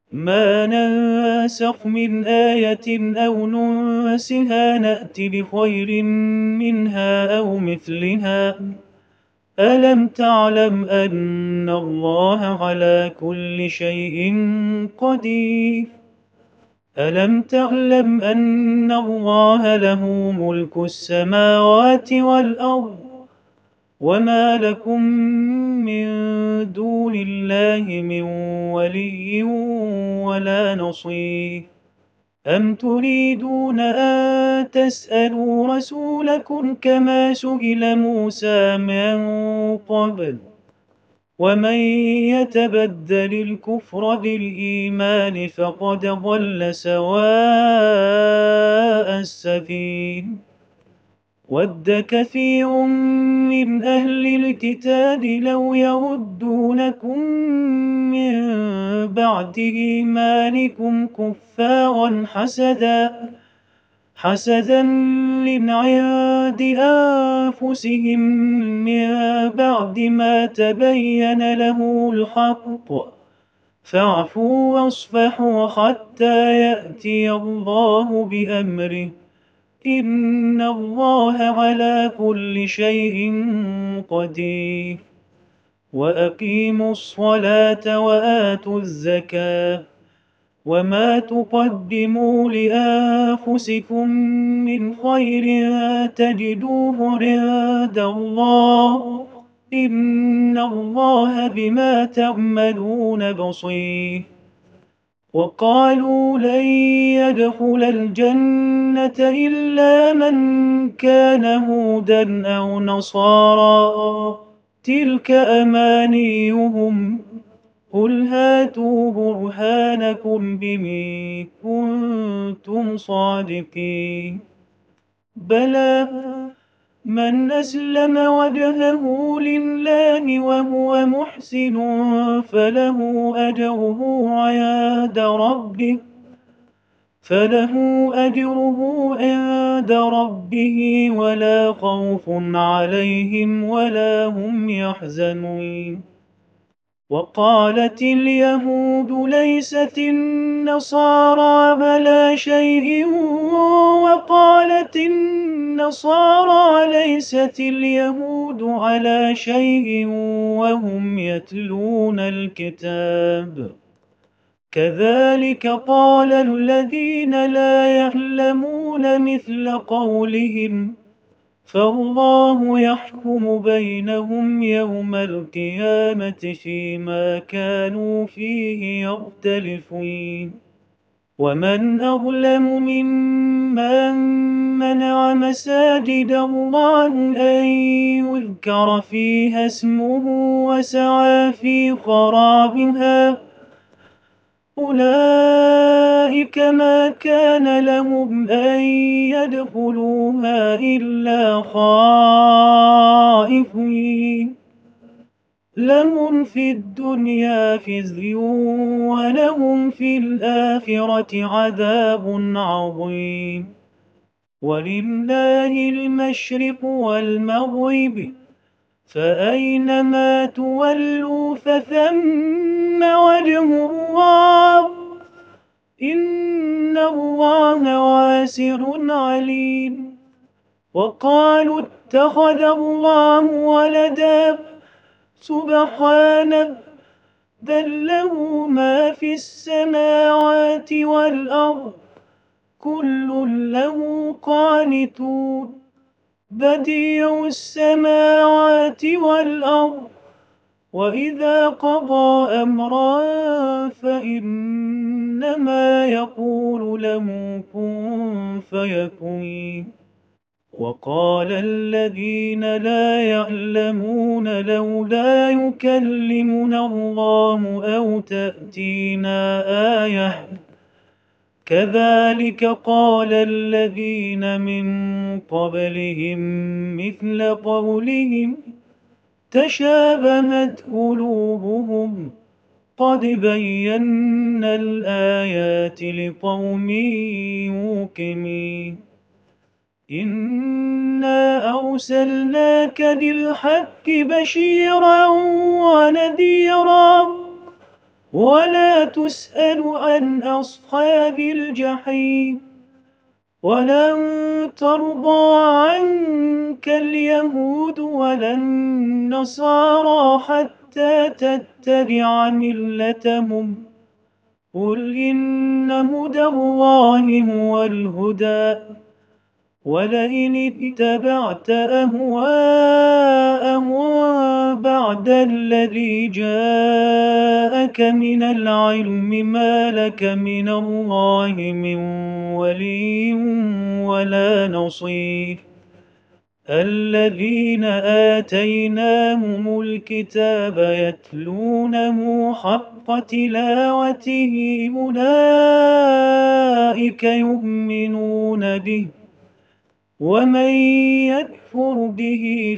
ما ننسخ من آية أو ننسها نأت بخير منها أو مثلها. ألم تعلم أن الله على كل شيء قدير؟ ألم تعلم أن الله له ملك السماوات والأرض وما لكم من دون الله من ولي ولا نصير؟ أم تريدون أن تسألوا رسولكم كما سئل موسى من قبل؟ ومن يتبدل الكفر بالإيمان فقد ضل سواء السبيل. ود كثير من أهل الكتاب لو يردونكم من بعد إيمانكم كفارا حسدا من عند أنفسهم من بعد ما تبين له الحق، فاعفوا واصفحوا حتى يأتي الله بأمره، إن الله على كل شيء قدير. وأقيموا الصلاة وآتوا الزكاة وما تقدموا لأنفسكم من خير تجدوه عند الله، إن الله بما تعملون بصير. وقالوا لن يدخل الجنة إلا من كان هودا أو نصارى تلك أمانيهم، قل هاتوا برهانكم بِمَ كنتم صادقين. بلى من أسلم وجهه لله وهو محسن فله أجره عند ربه ولا خوف عليهم ولا هم يحزنون. وقالت اليهود ليست النصارى على شيء وقالت النصارى ليست اليهود على شيء وهم يتلون الكتاب، كذلك قال الذين لا يعلمون مثل قولهم، فالله يحكم بينهم يوم القيامة فيما كانوا فيه يختلفون. ومن أظلم ممن منع مساجد الله أن يذكر فيها اسمه وسعى في خرابها، أولئك ما كان لهم أن يدخلوها إلا خائفين، لهم في الدنيا خزي ولهم في الآخرة عذاب عظيم. ولله المشرق والمغرب، فأينما تولوا فثم وجه الله، إن الله واسع عليم. وقالوا اتخذ الله ولدا، سبحانه بل له ما في السماوات والأرض كل له قانتون، بديع السماوات والأرض، وإذا قضى أمرا فإنما يقول له كن فيكون. وقال الذين لا يعلمون لولا يكلمنا الله أو تأتينا آية، كذلك قال الذين من قبلهم مثل قولهم تشابهت قلوبهم، قد بينا الآيات لقوم يوقنون. إنا أرسلناك بالحق بشيرا ونذيرا، ولا تسأل عن أصحاب الجحيم. ولن ترضى عنك اليهود ولا النصارى حتى تتبع ملتهم. قل إن هدى الله هو الهدى. ولئن اتبعت أهواءهم بعد الذي جاءك من العلم ما لك من الله من ولي ولا نصير. الذين آتيناهم الكتاب يتلونه حق تلاوته أولئك يؤمنون به. ومن يكفر به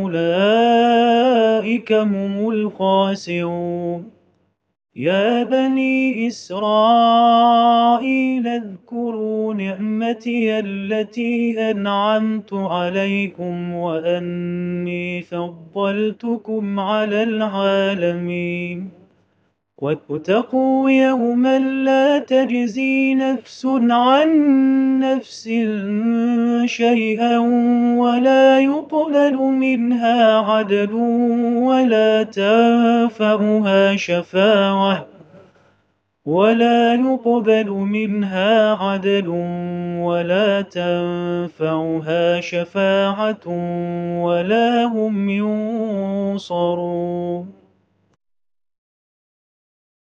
فأولئك هم الخاسرون. يا بني إسرائيل اذكروا نعمتي التي أنعمت عليكم وأني فضلتكم على العالمين. واتقوا يوما لا تجزي نفس عن نفس شيئا ولا يقبل منها عدل ولا تنفعها شفاعة ولا هم ينصرون.